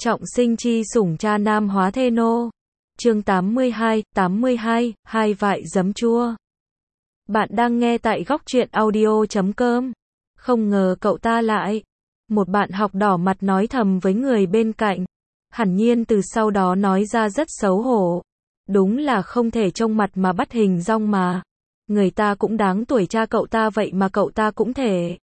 Trọng sinh chi sủng cha nam hóa thê nô. Chương 82, hai vại giấm chua. Bạn đang nghe tại góc truyện audio.com. Không ngờ cậu ta lại. Một bạn học đỏ mặt nói thầm với người bên cạnh. Hẳn nhiên từ sau đó nói ra rất xấu hổ. Đúng là không thể trông mặt mà bắt hình dong mà. Người ta cũng đáng tuổi cha cậu ta vậy mà cậu ta cũng thể.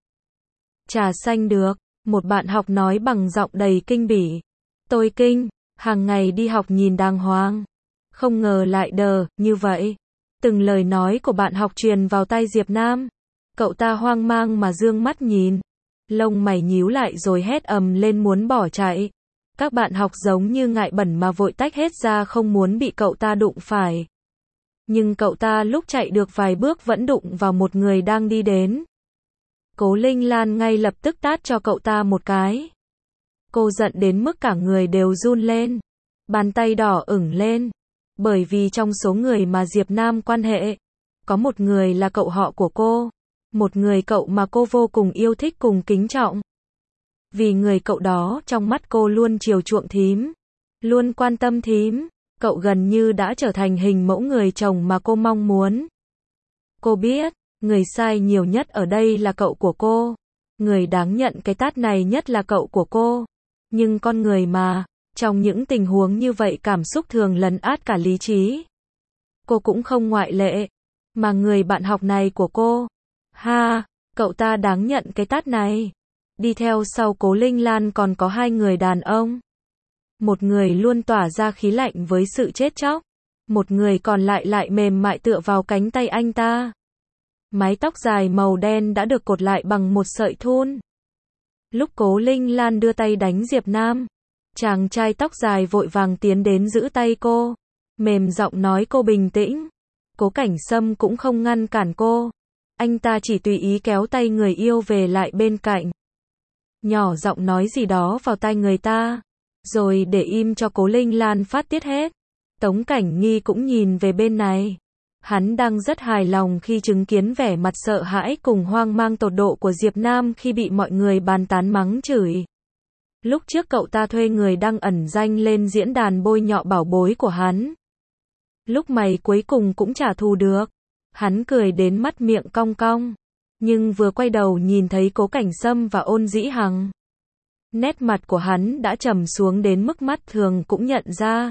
Trà xanh được. Một bạn học nói bằng giọng đầy kinh bỉ. Tôi kinh, hàng ngày đi học nhìn đàng hoàng. Không ngờ lại đờ, như vậy. Từng lời nói của bạn học truyền vào tai Diệp Nam. Cậu ta hoang mang mà dương mắt nhìn. Lông mày nhíu lại rồi hét ầm lên muốn bỏ chạy. Các bạn học giống như ngại bẩn mà vội tách hết ra không muốn bị cậu ta đụng phải. Nhưng cậu ta lúc chạy được vài bước vẫn đụng vào một người đang đi đến. Cố Linh Lan ngay lập tức tát cho cậu ta một cái. Cô giận đến mức cả người đều run lên. Bàn tay đỏ ửng lên. Bởi vì trong số người mà Diệp Nam quan hệ, có một người là cậu họ của cô. Một người cậu mà cô vô cùng yêu thích cùng kính trọng. Vì người cậu đó trong mắt cô luôn chiều chuộng thím. Luôn quan tâm thím. Cậu gần như đã trở thành hình mẫu người chồng mà cô mong muốn. Cô biết, người sai nhiều nhất ở đây là cậu của cô. Người đáng nhận cái tát này nhất là cậu của cô. Nhưng con người mà, trong những tình huống như vậy cảm xúc thường lấn át cả lý trí. Cô cũng không ngoại lệ. Mà người bạn học này của cô, ha, cậu ta đáng nhận cái tát này. Đi theo sau Cố Linh Lan còn có hai người đàn ông. Một người luôn tỏa ra khí lạnh với sự chết chóc. Một người còn lại mềm mại tựa vào cánh tay anh ta. Mái tóc dài màu đen đã được cột lại bằng một sợi thun. Lúc Cố Linh Lan đưa tay đánh Diệp Nam, chàng trai tóc dài vội vàng tiến đến giữ tay cô, mềm giọng nói cô bình tĩnh. Cố Cảnh Sâm cũng không ngăn cản cô. Anh ta chỉ tùy ý kéo tay người yêu về lại bên cạnh. Nhỏ giọng nói gì đó vào tai người ta, rồi để im cho Cố Linh Lan phát tiết hết. Tống Cảnh Nghi cũng nhìn về bên này. Hắn đang rất hài lòng khi chứng kiến vẻ mặt sợ hãi cùng hoang mang tột độ của Diệp Nam khi bị mọi người bàn tán mắng chửi. Lúc trước cậu ta thuê người đăng ẩn danh lên diễn đàn bôi nhọ bảo bối của hắn. Lúc mày cuối cùng cũng trả thù được. Hắn cười đến mắt miệng cong cong. Nhưng vừa quay đầu nhìn thấy Cố Cảnh Sâm và Ôn Dĩ Hằng. Nét mặt của hắn đã trầm xuống đến mức mắt thường cũng nhận ra.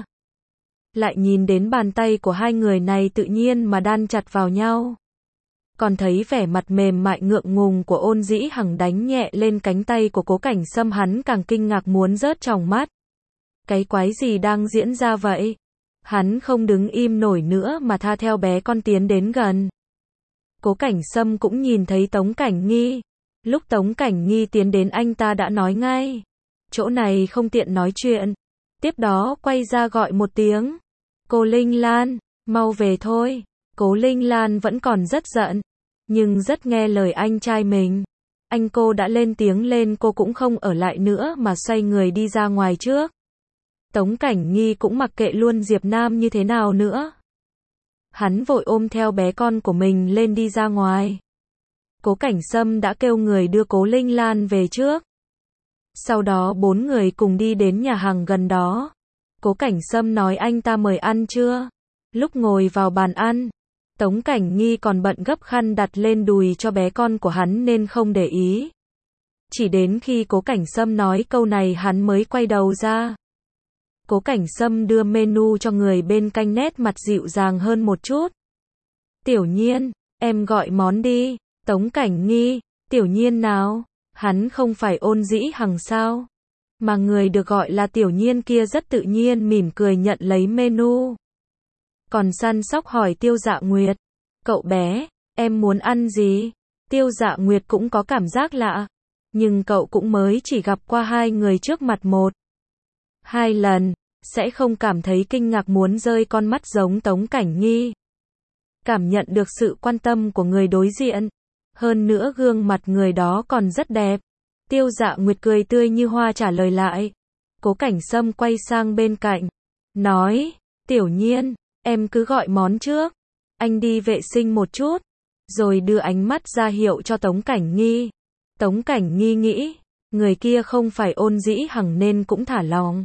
Lại nhìn đến bàn tay của hai người này tự nhiên mà đan chặt vào nhau. Còn thấy vẻ mặt mềm mại ngượng ngùng của Ôn Dĩ Hằng đánh nhẹ lên cánh tay của Cố Cảnh Sâm, hắn càng kinh ngạc muốn rớt tròng mắt. Cái quái gì đang diễn ra vậy? Hắn không đứng im nổi nữa mà tha theo bé con tiến đến gần. Cố Cảnh Sâm cũng nhìn thấy Tống Cảnh Nghi. Lúc Tống Cảnh Nghi tiến đến anh ta đã nói ngay. Chỗ này không tiện nói chuyện. Tiếp đó quay ra gọi một tiếng. Cô Linh Lan, mau về thôi. Cố Linh Lan vẫn còn rất giận. Nhưng rất nghe lời anh trai mình. Anh cô đã lên tiếng lên cô cũng không ở lại nữa mà xoay người đi ra ngoài trước. Tống Cảnh Nghi cũng mặc kệ luôn Diệp Nam như thế nào nữa. Hắn vội ôm theo bé con của mình lên đi ra ngoài. Cố Cảnh Sâm đã kêu người đưa Cố Linh Lan về trước. Sau đó bốn người cùng đi đến nhà hàng gần đó. Cố Cảnh Sâm nói anh ta mời ăn chưa. Lúc ngồi vào bàn ăn, Tống Cảnh Nghi còn bận gấp khăn đặt lên đùi cho bé con của hắn nên không để ý. Chỉ đến khi Cố Cảnh Sâm nói câu này hắn mới quay đầu ra. Cố Cảnh Sâm đưa menu cho người bên cạnh, nét mặt dịu dàng hơn một chút. Tiểu Nhiên, em gọi món đi. Tống Cảnh Nghi, Tiểu Nhiên nào? Hắn không phải Ôn Dĩ Hằng sao? Mà người được gọi là Tiểu Nhiên kia rất tự nhiên mỉm cười nhận lấy menu. Còn săn sóc hỏi Tiêu Dạ Nguyệt. Cậu bé, em muốn ăn gì? Tiêu Dạ Nguyệt cũng có cảm giác lạ. Nhưng cậu cũng mới chỉ gặp qua hai người trước mặt một, hai lần. Sẽ không cảm thấy kinh ngạc muốn rơi con mắt giống Tống Cảnh Nghi. Cảm nhận được sự quan tâm của người đối diện. Hơn nữa gương mặt người đó còn rất đẹp. Tiêu Dạ Nguyệt cười tươi như hoa trả lời lại. Cố Cảnh Sâm quay sang bên cạnh. Nói, Tiểu Nhiên, em cứ gọi món trước. Anh đi vệ sinh một chút. Rồi đưa ánh mắt ra hiệu cho Tống Cảnh Nghi. Tống Cảnh Nghi nghĩ, người kia không phải Ôn Dĩ Hằng nên cũng thả lòng.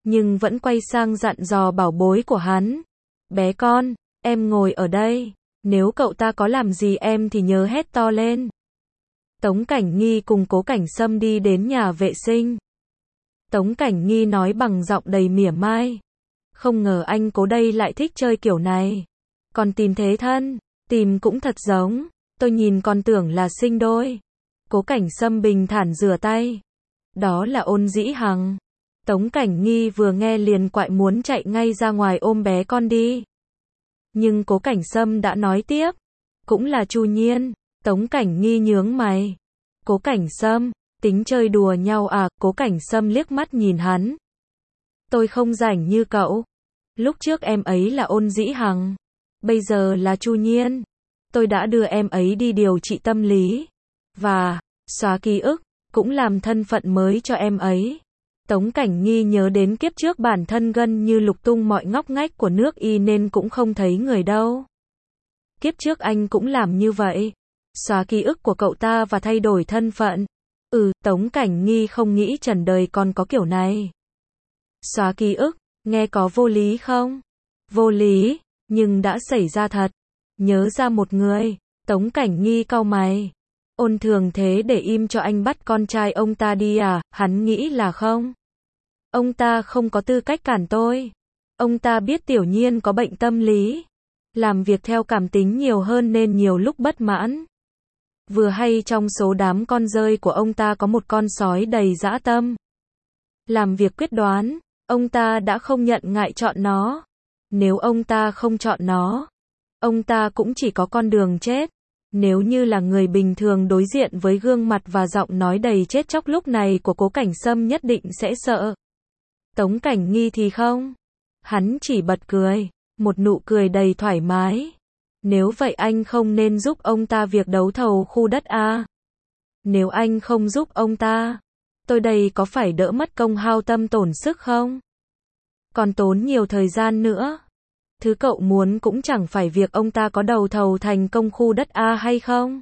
nhưng vẫn quay sang dặn dò bảo bối của hắn. Bé con, em ngồi ở đây, nếu cậu ta có làm gì em thì nhớ hét to lên. Tống Cảnh Nghi cùng Cố Cảnh Sâm đi đến nhà vệ sinh. Tống Cảnh Nghi nói bằng giọng đầy mỉa mai. Không ngờ anh Cố đây lại thích chơi kiểu này. Còn tìm thế thân, tìm cũng thật giống, tôi nhìn còn tưởng là sinh đôi. Cố Cảnh Sâm bình thản rửa tay. Đó là Ôn Dĩ Hằng. Tống Cảnh Nghi vừa nghe liền quại muốn chạy ngay ra ngoài ôm bé con đi. Nhưng Cố Cảnh Sâm đã nói tiếp. Cũng là Chu Nhiên. Tống Cảnh Nghi nhướng mày. Cố Cảnh Sâm, tính chơi đùa nhau à? Cố Cảnh Sâm liếc mắt nhìn hắn. Tôi không rảnh như cậu. Lúc trước em ấy là Ôn Dĩ Hằng. Bây giờ là Chu Nhiên. Tôi đã đưa em ấy đi điều trị tâm lý. Và xóa ký ức, cũng làm thân phận mới cho em ấy. Tống Cảnh Nghi nhớ đến kiếp trước bản thân gần như lục tung mọi ngóc ngách của nước Y nên cũng không thấy người đâu. Kiếp trước anh cũng làm như vậy. Xóa ký ức của cậu ta và thay đổi thân phận. Tống Cảnh Nghi không nghĩ trần đời còn có kiểu này. Xóa ký ức, nghe có vô lý không? Vô lý, nhưng đã xảy ra thật. Nhớ ra một người. Tống Cảnh Nghi cau mày. Ôn Thường Thế để im cho anh bắt con trai ông ta đi à? Hắn nghĩ là không. Ông ta không có tư cách cản tôi. Ông ta biết Tiểu Nhiên có bệnh tâm lý. Làm việc theo cảm tính nhiều hơn nên nhiều lúc bất mãn. Vừa hay trong số đám con rơi của ông ta có một con sói đầy dã tâm. Làm việc quyết đoán, ông ta đã không nhận ngại chọn nó. Nếu ông ta không chọn nó, ông ta cũng chỉ có con đường chết. Nếu như là người bình thường đối diện với gương mặt và giọng nói đầy chết chóc lúc này của Cố Cảnh Sâm nhất định sẽ sợ. Tống Cảnh Nghi thì không. Hắn chỉ bật cười, một nụ cười đầy thoải mái. Nếu vậy anh không nên giúp ông ta việc đấu thầu khu đất à? Nếu anh không giúp ông ta, tôi đây có phải đỡ mất công hao tâm tổn sức không? Còn tốn nhiều thời gian nữa. Thứ cậu muốn cũng chẳng phải việc ông ta có đầu thầu thành công khu đất A hay không?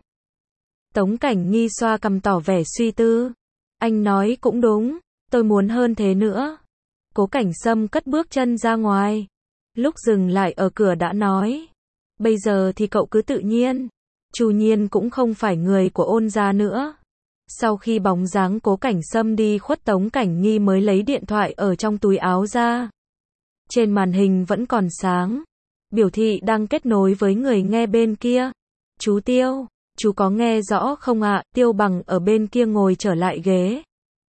Tống Cảnh Nghi xoa cằm tỏ vẻ suy tư. Anh nói cũng đúng, tôi muốn hơn thế nữa. Cố Cảnh Sâm cất bước chân ra ngoài. Lúc dừng lại ở cửa đã nói. Bây giờ thì cậu cứ tự nhiên. Chu Nhiên cũng không phải người của Ôn gia nữa. Sau khi bóng dáng Cố Cảnh Sâm đi khuất, Tống Cảnh Nghi mới lấy điện thoại ở trong túi áo ra. Trên màn hình vẫn còn sáng. Biểu thị đang kết nối với người nghe bên kia. Chú Tiêu, chú có nghe rõ không ạ? Tiêu Bằng ở bên kia ngồi trở lại ghế.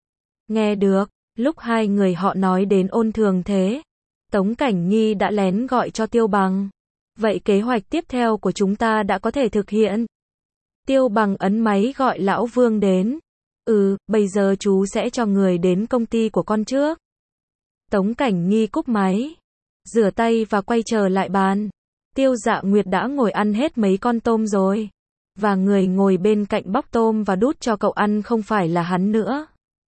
Nghe được. Lúc hai người họ nói đến Ôn Thường Thế, Tống Cảnh Nghi đã lén gọi cho Tiêu Bằng. Vậy kế hoạch tiếp theo của chúng ta đã có thể thực hiện. Tiêu Bằng ấn máy gọi Lão Vương đến. Bây giờ chú sẽ cho người đến công ty của con trước. Tống Cảnh Nghi cúp máy, rửa tay và quay trở lại bàn. Tiêu Dạ Nguyệt đã ngồi ăn hết mấy con tôm rồi. Và người ngồi bên cạnh bóc tôm và đút cho cậu ăn không phải là hắn nữa.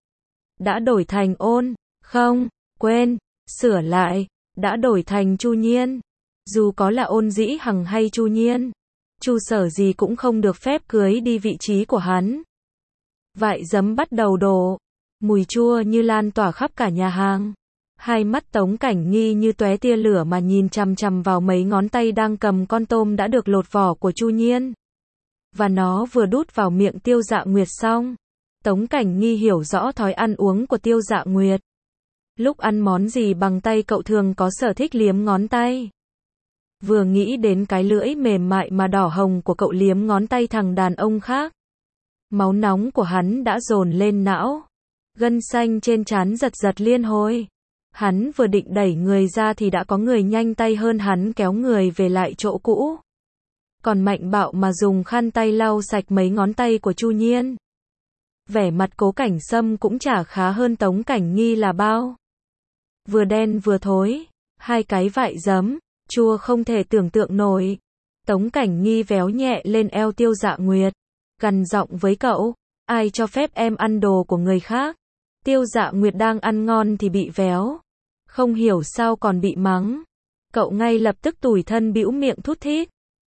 Đã đổi thành Ôn. Không, quên, sửa lại. Đã đổi thành Chu Nhiên. Dù có là Ôn Dĩ Hằng hay Chu Nhiên, Chu Sở gì cũng không được phép cưới đi vị trí của hắn. Vại giấm bắt đầu đổ. Mùi chua như lan tỏa khắp cả nhà hàng. Hai mắt Tống Cảnh Nghi như tóe tia lửa mà nhìn chằm chằm vào mấy ngón tay đang cầm con tôm đã được lột vỏ của Chu Nhiên. Và nó vừa đút vào miệng Tiêu Dạ Nguyệt xong. Tống Cảnh Nghi hiểu rõ thói ăn uống của Tiêu Dạ Nguyệt. Lúc ăn món gì bằng tay cậu thường có sở thích liếm ngón tay. Vừa nghĩ đến cái lưỡi mềm mại mà đỏ hồng của cậu liếm ngón tay thằng đàn ông khác. Máu nóng của hắn đã dồn lên não. Gân xanh trên trán giật giật liên hồi. Hắn vừa định đẩy người ra thì đã có người nhanh tay hơn hắn kéo người về lại chỗ cũ. Còn mạnh bạo mà dùng khăn tay lau sạch mấy ngón tay của Chu Nhiên. Vẻ mặt Cố Cảnh Sâm cũng chả khá hơn Tống Cảnh Nghi là bao. Vừa đen vừa thối, hai cái vại giấm, chua không thể tưởng tượng nổi. Tống Cảnh Nghi véo nhẹ lên eo Tiêu Dạ Nguyệt, gằn giọng với cậu, ai cho phép em ăn đồ của người khác? Tiêu Dạ Nguyệt đang ăn ngon thì bị véo, không hiểu sao còn bị mắng. Cậu ngay lập tức tủi thân bĩu miệng thút thít.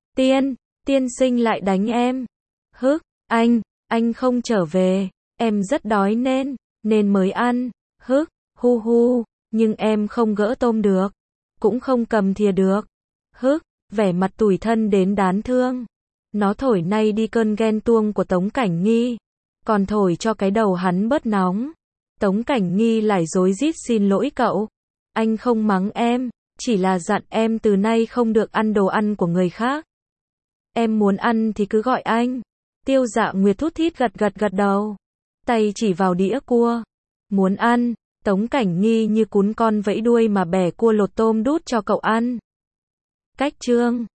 Tiên sinh lại đánh em. Hức, anh không trở về, em rất đói nên mới ăn. Hức, hu hu, Nhưng em không gỡ tôm được. Cũng không cầm thìa được. Hức, vẻ mặt tủi thân đến đáng thương. Nó thổi nay đi cơn ghen tuông của Tống Cảnh Nghi. Còn thổi cho cái đầu hắn bớt nóng. Tống Cảnh Nghi lại rối rít xin lỗi cậu. Anh không mắng em, chỉ là dặn em từ nay không được ăn đồ ăn của người khác. Em muốn ăn thì cứ gọi anh. Tiêu Dạ Nguyệt thút thít gật đầu. Tay chỉ vào đĩa cua. Muốn ăn, Tống Cảnh Nghi như cún con vẫy đuôi mà bẻ cua lột tôm đút cho cậu ăn. Cách chương